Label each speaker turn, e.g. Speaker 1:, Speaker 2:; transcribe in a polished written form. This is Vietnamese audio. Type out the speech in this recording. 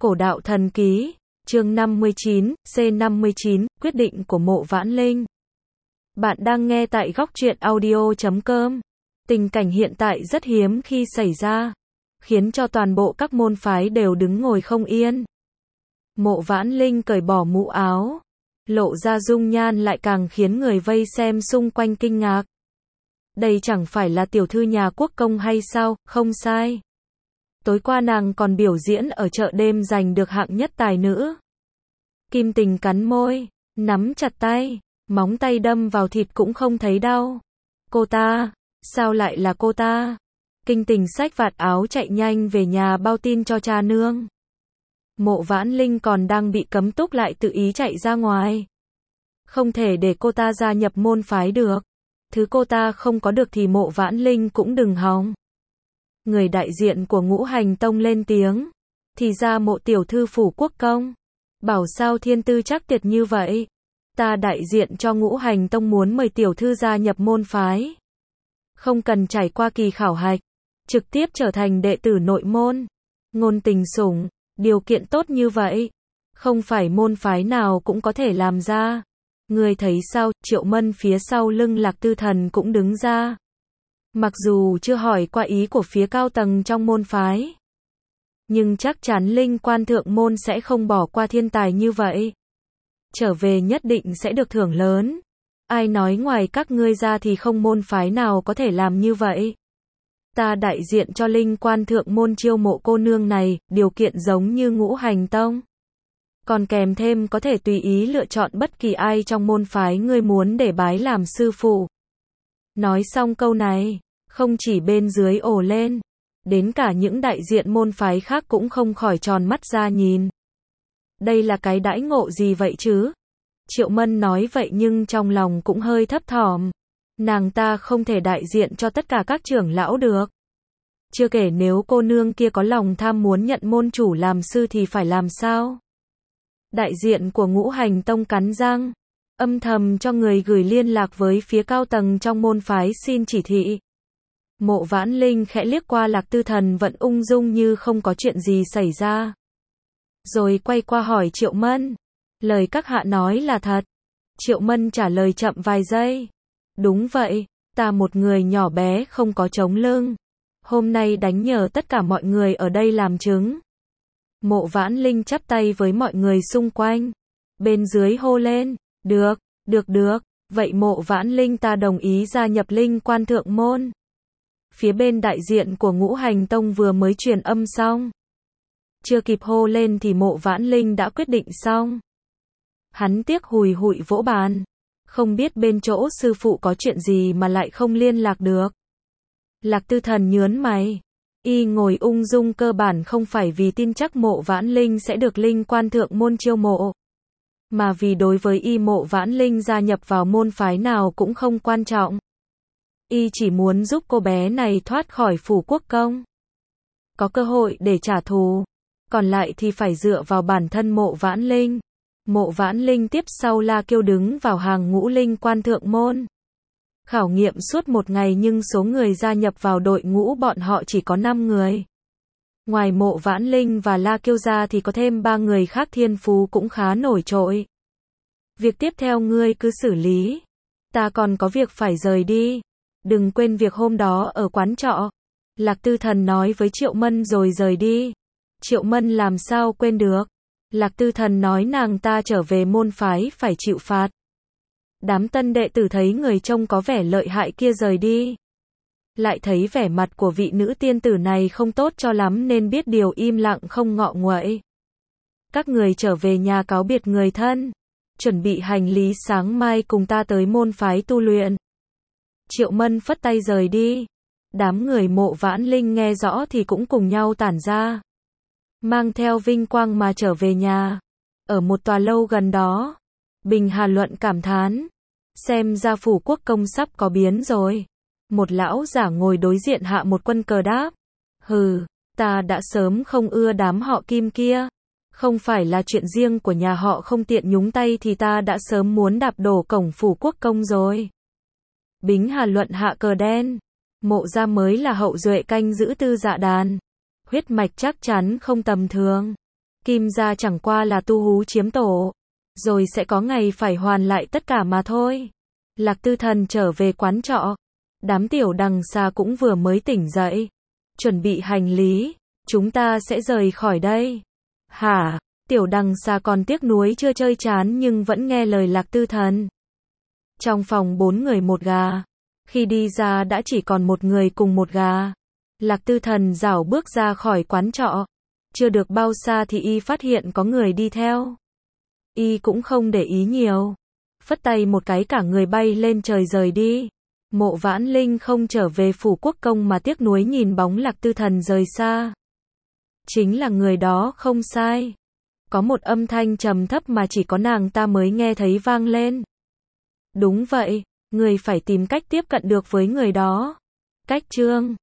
Speaker 1: Cổ đạo thần ký, chương 59, C59, quyết định của Mộ Vãn Linh. Bạn đang nghe tại góc truyện audio.com. Tình cảnh hiện tại rất hiếm khi xảy ra, khiến cho toàn bộ các môn phái đều đứng ngồi không yên. Mộ Vãn Linh cởi bỏ mũ áo, lộ ra dung nhan lại càng khiến người vây xem xung quanh kinh ngạc. Đây chẳng phải là tiểu thư nhà quốc công hay sao? Không sai. Tối qua nàng còn biểu diễn ở chợ đêm giành được hạng nhất tài nữ. Kim Tình cắn môi, nắm chặt tay, móng tay đâm vào thịt cũng không thấy đau. Cô ta, sao lại là cô ta? Kinh Tình xách vạt áo chạy nhanh về nhà bao tin cho cha nương. Mộ Vãn Linh còn đang bị cấm túc lại tự ý chạy ra ngoài. Không thể để cô ta gia nhập môn phái được. Thứ cô ta không có được thì Mộ Vãn Linh cũng đừng hòng. Người đại diện của Ngũ Hành Tông lên tiếng. Thì ra Mộ tiểu thư phủ quốc công. Bảo sao thiên tư chắc tuyệt như vậy. Ta đại diện cho Ngũ Hành Tông muốn mời tiểu thư gia nhập môn phái. Không cần trải qua kỳ khảo hạch. Trực tiếp trở thành đệ tử nội môn. Ngôn tình sủng, điều kiện tốt như vậy. Không phải môn phái nào cũng có thể làm ra. Người thấy sao? Triệu Mân phía sau lưng Lạc Tư Thần cũng đứng ra. Mặc dù chưa hỏi qua ý của phía cao tầng trong môn phái, nhưng chắc chắn Linh Quan thượng môn sẽ không bỏ qua thiên tài như vậy. Trở về nhất định sẽ được thưởng lớn. Ai nói ngoài các ngươi ra thì không môn phái nào có thể làm như vậy. Ta đại diện cho Linh Quan thượng môn chiêu mộ cô nương này, điều kiện giống như Ngũ Hành Tông. Còn kèm thêm có thể tùy ý lựa chọn bất kỳ ai trong môn phái ngươi muốn để bái làm sư phụ. Nói xong câu này, không chỉ bên dưới ồ lên, đến cả những đại diện môn phái khác cũng không khỏi tròn mắt ra nhìn. Đây là cái đãi ngộ gì vậy chứ? Triệu Mân nói vậy nhưng trong lòng cũng hơi thấp thỏm. Nàng ta không thể đại diện cho tất cả các trưởng lão được. Chưa kể nếu cô nương kia có lòng tham muốn nhận môn chủ làm sư thì phải làm sao? Đại diện của Ngũ Hành Tông cắn răng, âm thầm cho người gửi liên lạc với phía cao tầng trong môn phái xin chỉ thị. Mộ Vãn Linh khẽ liếc qua Lạc Tư Thần vẫn ung dung như không có chuyện gì xảy ra. Rồi quay qua hỏi Triệu Mân. Lời các hạ nói là thật. Triệu Mân trả lời chậm vài giây. Đúng vậy, ta một người nhỏ bé không có chống lưng. Hôm nay đánh nhờ tất cả mọi người ở đây làm chứng. Mộ Vãn Linh chắp tay với mọi người xung quanh. Bên dưới hô lên. Được, được. Vậy Mộ Vãn Linh ta đồng ý gia nhập Linh Quan thượng môn. Phía bên đại diện của Ngũ Hành Tông vừa mới truyền âm xong. Chưa kịp hô lên thì Mộ Vãn Linh đã quyết định xong. Hắn tiếc hùi hụi vỗ bàn. Không biết bên chỗ sư phụ có chuyện gì mà lại không liên lạc được. Lạc Tư Thần nhớn mày. Y ngồi ung dung cơ bản không phải vì tin chắc Mộ Vãn Linh sẽ được Linh Quan thượng môn chiêu mộ. Mà vì đối với Y Mộ Vãn Linh gia nhập vào môn phái nào cũng không quan trọng. Y chỉ muốn giúp cô bé này thoát khỏi phủ quốc công. Có cơ hội để trả thù. Còn lại thì phải dựa vào bản thân Mộ Vãn Linh. Mộ Vãn Linh tiếp sau La Kiêu đứng vào hàng ngũ Linh Quan thượng môn. Khảo nghiệm suốt một ngày nhưng số người gia nhập vào đội ngũ bọn họ chỉ có 5 người. Ngoài Mộ Vãn Linh và La Kiêu ra thì có thêm 3 người khác thiên phú cũng khá nổi trội. Việc tiếp theo ngươi cứ xử lý. Ta còn có việc phải rời đi. Đừng quên việc hôm đó ở quán trọ. Lạc Tư Thần nói với Triệu Mân rồi rời đi. Triệu Mân làm sao quên được. Lạc Tư Thần nói nàng ta trở về môn phái phải chịu phạt. Đám tân đệ tử thấy người trông có vẻ lợi hại kia rời đi. Lại thấy vẻ mặt của vị nữ tiên tử này không tốt cho lắm nên biết điều im lặng không ngọ nguậy. Các người trở về nhà cáo biệt người thân. Chuẩn bị hành lý sáng mai cùng ta tới môn phái tu luyện. Triệu Mân phất tay rời đi. Đám người Mộ Vãn Linh nghe rõ thì cũng cùng nhau tản ra. Mang theo vinh quang mà trở về nhà. Ở một tòa lâu gần đó. Bình Hà Luận cảm thán. Xem ra phủ quốc công sắp có biến rồi. Một lão giả ngồi đối diện Hạ một quân cờ đáp. Hừ, ta đã sớm không ưa đám họ Kim kia. Không phải là chuyện riêng của nhà họ không tiện nhúng tay thì ta đã sớm muốn đạp đổ cổng phủ quốc công rồi. Bính Hà Luận hạ cờ đen. Mộ gia mới là hậu duệ canh giữ Tư Dạ Đàn. Huyết mạch chắc chắn không tầm thường. Kim gia chẳng qua là tu hú chiếm tổ, rồi sẽ có ngày phải hoàn lại tất cả mà thôi. Lạc Tư Thần trở về quán trọ. Đám tiểu đằng xa cũng vừa mới tỉnh dậy. Chuẩn bị hành lý. Chúng ta sẽ rời khỏi đây. Hả? Tiểu đằng xa còn tiếc nuối chưa chơi chán nhưng vẫn nghe lời Lạc Tư Thần. Trong phòng 4 người 1 gà. Khi đi ra đã chỉ còn 1 người cùng 1 gà. Lạc Tư Thần rảo bước ra khỏi quán trọ. Chưa được bao xa thì y phát hiện có người đi theo. Y cũng không để ý nhiều. Phất tay một cái cả người bay lên trời rời đi. Mộ Vãn Linh không trở về phủ quốc công mà tiếc nuối nhìn bóng Lạc Tư Thần rời xa. Chính là người đó không sai. Có một âm thanh trầm thấp mà chỉ có nàng ta mới nghe thấy vang lên. Đúng vậy, người phải tìm cách tiếp cận được với người đó. Cách chương